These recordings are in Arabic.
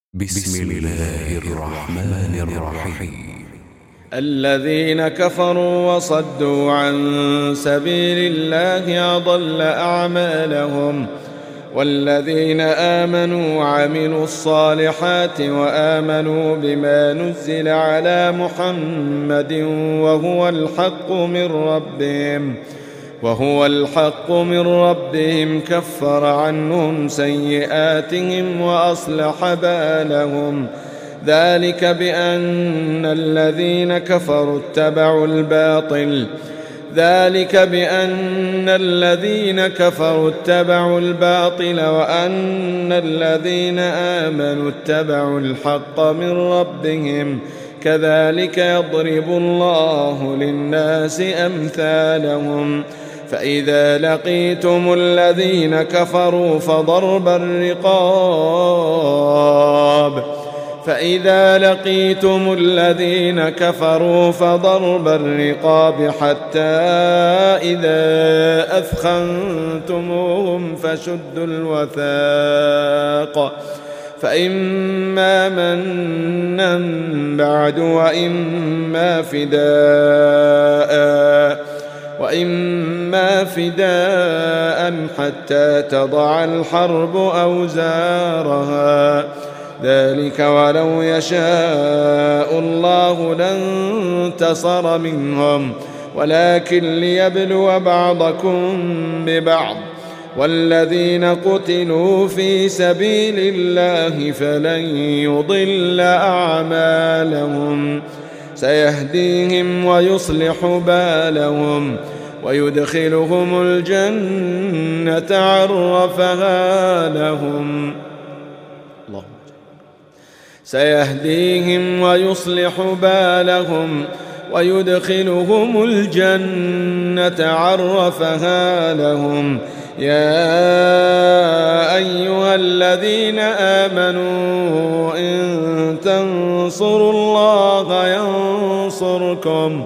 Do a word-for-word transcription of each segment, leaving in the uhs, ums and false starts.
بسم الله الرحمن الرحيم. الذين كفروا وصدوا عن سبيل الله أضل أعمالهم، والذين آمنوا وعملوا الصالحات وآمنوا بما نزل على محمد وهو الحق من ربهم وهو الحق من ربهم كفر عنهم سيئاتهم وأصلح بالهم. ذلك بأن الذين كفروا اتبعوا الباطل ذلك بأن الذين كفروا اتبعوا الباطل وأن الذين آمنوا اتبعوا الحق من ربهم. كذلك يضرب الله للناس أمثالهم. فإذا لقيتم الذين كفروا فضرب الرقاب فإذا لقيتم الذين كفروا فضرب الرقاب حتى إذا أثخنتموهم فشدوا الوثاق فإما منا بعد وإما فداء وإما فداء حتى تضع الحرب أوزارها. ذلك ولو يشاء الله لانتصر منهم ولكن ليبلو بعضكم ببعض. والذين قتلوا في سبيل الله فلن يضل أعمالهم سيهديهم ويصلح بالهم ويدخلهم الجنة عرفها لهم الله سيهديهم ويصلح بالهم ويدخلهم الجنة عرفها لهم. يا أيها الذين آمنوا إن تنصروا الله ينصركم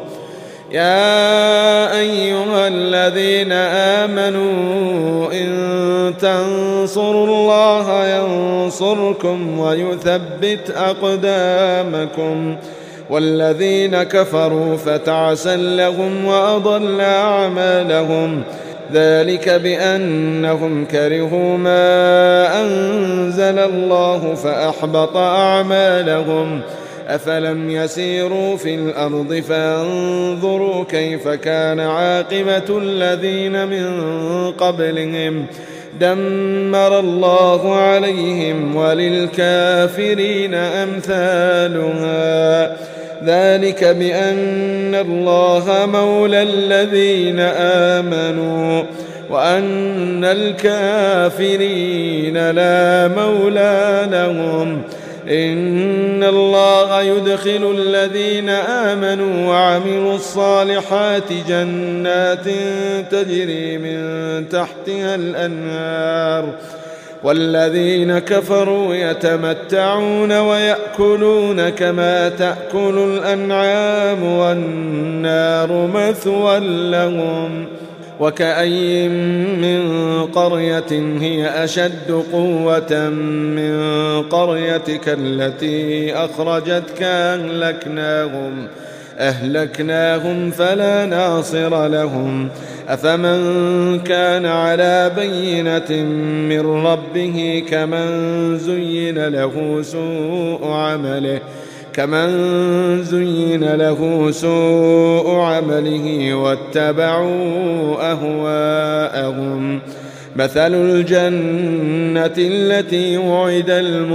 يا أيها الذين آمنوا إن تنصروا الله ينصركم ويثبت أقدامكم. والذين كفروا فتعسا لهم وأضل أعمالهم. ذلك بأنهم كرهوا ما أنزل الله فأحبط أعمالهم. أفلم يسيروا في الأرض فانظروا كيف كان عاقبة الذين من قبلهم دمر الله عليهم وللكافرين أمثالها. ذلك بأن الله مولى الذين آمنوا وأن الكافرين لا مولى لهم. إن الله يدخل الذين آمنوا وعملوا الصالحات جنات تجري من تحتها الأنهار والذين كفروا يتمتعون ويأكلون كما تأكل الأنعام والنار مثوى لهم. وكأي من قرية هي أشد قوة من قريتك التي أخرجتك أهلكناهم أهلكناهم فلا ناصر لهم. أفمن كان على بينة من ربه كمن زين له سوء عمله كمن زين له سوء عمله واتبعوا أهواءهم. مثل الجنة التي وعد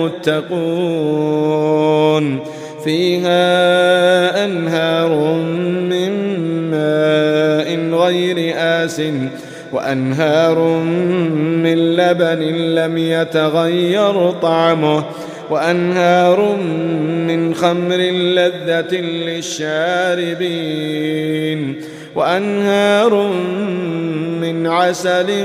المتقون فيها أنهار من ماء غير آسٍ وأنهار من لبن لم يتغير طعمه وأنهار من خمر لذة للشاربين وأنهار من عسل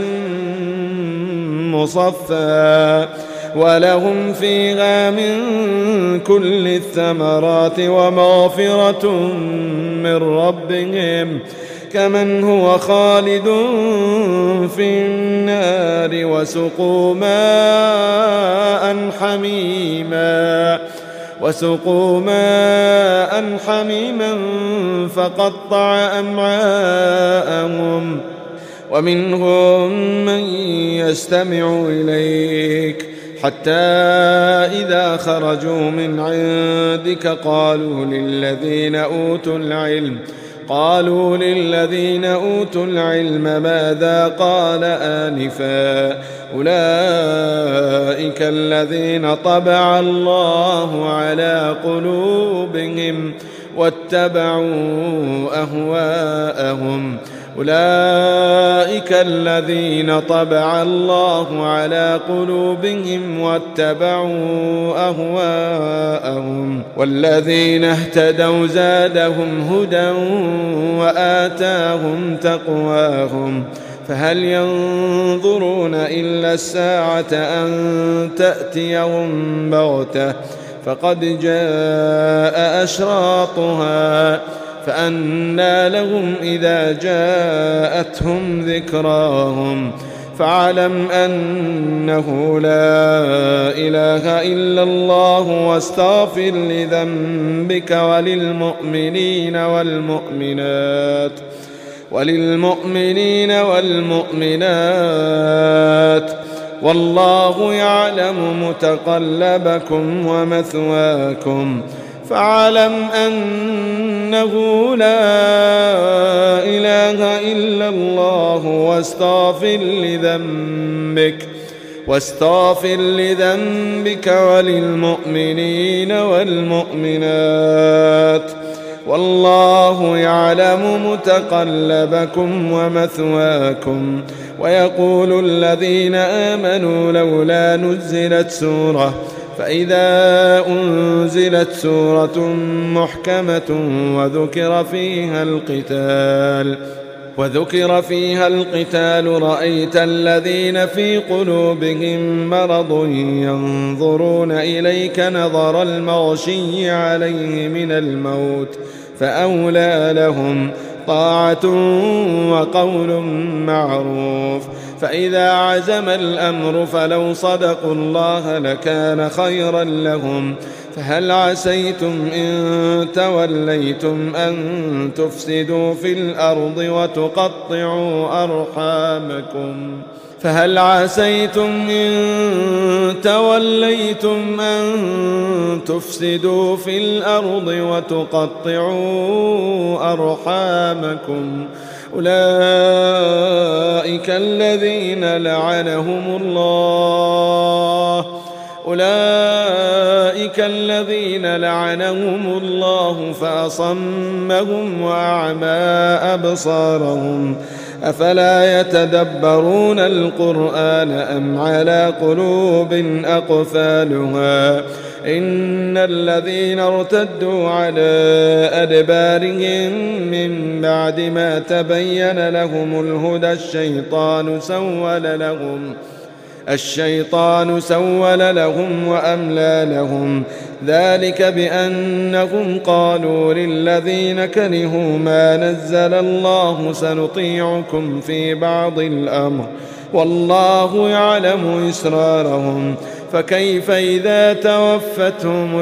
مصفى ولهم فيها من كل الثمرات ومغفرة من ربهم. كمن هو خالد في النار وسقوا ماء حميما وسقوا ماء حميما فقطع أمعاءهم ومنهم من يستمع إليك حتى إذا خرجوا من عندك قالوا للذين أوتوا العلم قالوا للذين أوتوا العلم ماذا قال آنفا أولئك الذين طبع الله على قلوبهم واتبعوا أهواءهم أولئك الذين طبع الله على قلوبهم واتبعوا أهواءهم والذين اهتدوا زادهم هدى وآتاهم تقواهم فهل ينظرون إلا الساعة أن تأتيهم بغتة فقد جاء أشراطها فأنى لهم إذا جاءتهم ذكراهم فاعلم أنه لا إله إلا الله واستغفر لذنبك وللمؤمنين والمؤمنات وللمؤمنين والمؤمنات والله يعلم متقلبكم ومثواكم فاعلم أنه لا إله إلا الله واستغفر لذنبك واستغفر لذنبك وللمؤمنين والمؤمنات والله يعلم متقلبكم ومثواكم ويقول الذين آمنوا لولا نزلت سورة فإذا أنزلت سورة محكمة وذكر فيها القتال وذكر فيها القتال رأيت الذين في قلوبهم مرض ينظرون إليك نظر المغشي عليه من الموت فأولى لهم طاعة وقول معروف فإذا عزم الأمر فلو صدقوا الله لكان خيرا لهم فهل عسيتم إن توليتم أن تفسدوا في الأرض وتقطعوا أرحامكم فهل عسيتم إن توليتم أن تفسدوا في الأرض وتقطعوا أرحامكم أولئك الذين لعنهم الله أولئك الذين لعنهم الله فأصمهم وأعمى أبصارهم أفلا يتدبرون القرآن أم على قلوب أقفالها إن الذين ارتدوا على أدبارهم من بعد ما تبين لهم الهدى الشيطان سول لهم الشيطان سول لهم وأملى لهم ذلك بأنهم قالوا للذين كرهوا ما نزل الله سنطيعكم في بعض الأمر والله يعلم إسرارهم فكيف إذا توفتهم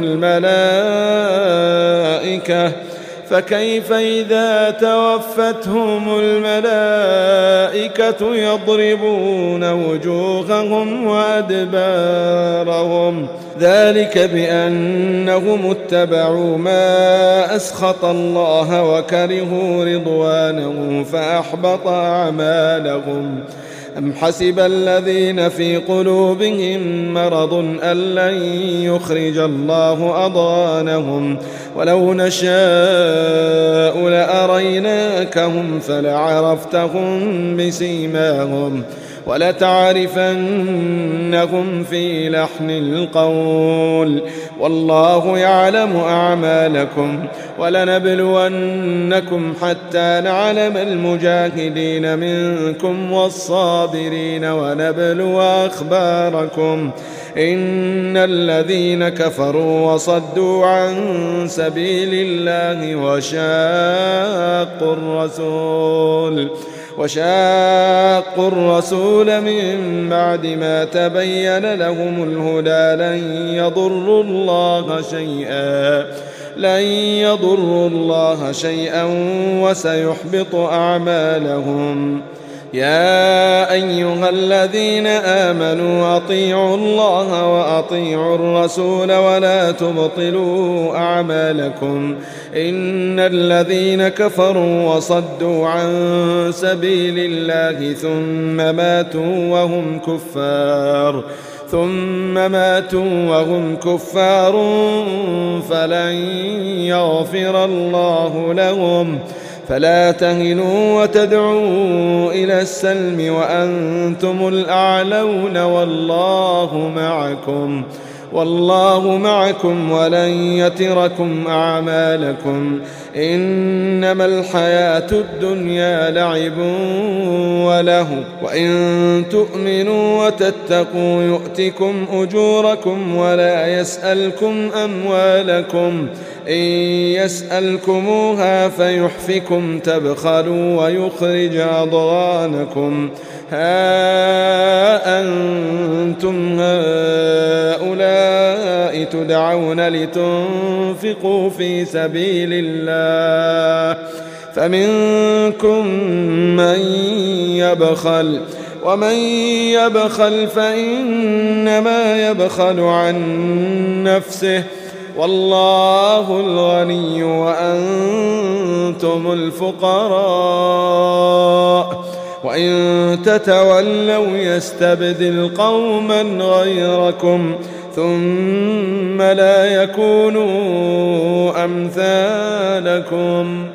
الملائكة فكيف إذا توفتهم الملائكة يضربون وجوههم وأدبارهم ذلك بأنهم اتبعوا ما أسخط الله وكرهوا رضوانه فأحبط أعمالهم أم حسب الذين في قلوبهم مرض أن لن يخرج الله أضغانهم ولو نشاء لأريناكهم فلعرفتهم بسيماهم ولتعرفنهم في لحن القول والله يعلم أعمالكم ولنبلونكم حتى نعلم المجاهدين منكم والصابرين ونبلو أخباركم إن الذين كفروا وصدوا عن سبيل الله وشاقوا الرسول وشاقوا الرسول من بعد ما تبين لهم الهدى لن يضروا الله شيئا لن يضروا الله شيئا وسيحبط أعمالهم يا أيها الذين آمنوا أطيعوا الله وأطيعوا الرسول ولا تبطلوا أعمالكم إن الذين كفروا وصدوا عن سبيل الله ثم ماتوا وهم كفار ثم ماتوا وهم كفار فلن يغفر الله لهم فلا تهنوا وتدعوا إلى السلم وأنتم الأعلون والله معكم والله معكم ولن يتركم أعمالكم إنما الحياة الدنيا لعب وله وإن تؤمنوا وتتقوا يؤتكم أجوركم ولا يسألكم أموالكم إن يسألكموها فيحفكم تبخلوا ويخرج أضغانكم ها أنتم هؤلاء تدعون لتنفقوا في سبيل الله فمنكم من يبخل ومن يبخل فإنما يبخل عن نفسه والله الغني وأنتم الفقراء وإن تتولوا يستبدل قوما غيركم ثم لا يكونوا أمثالكم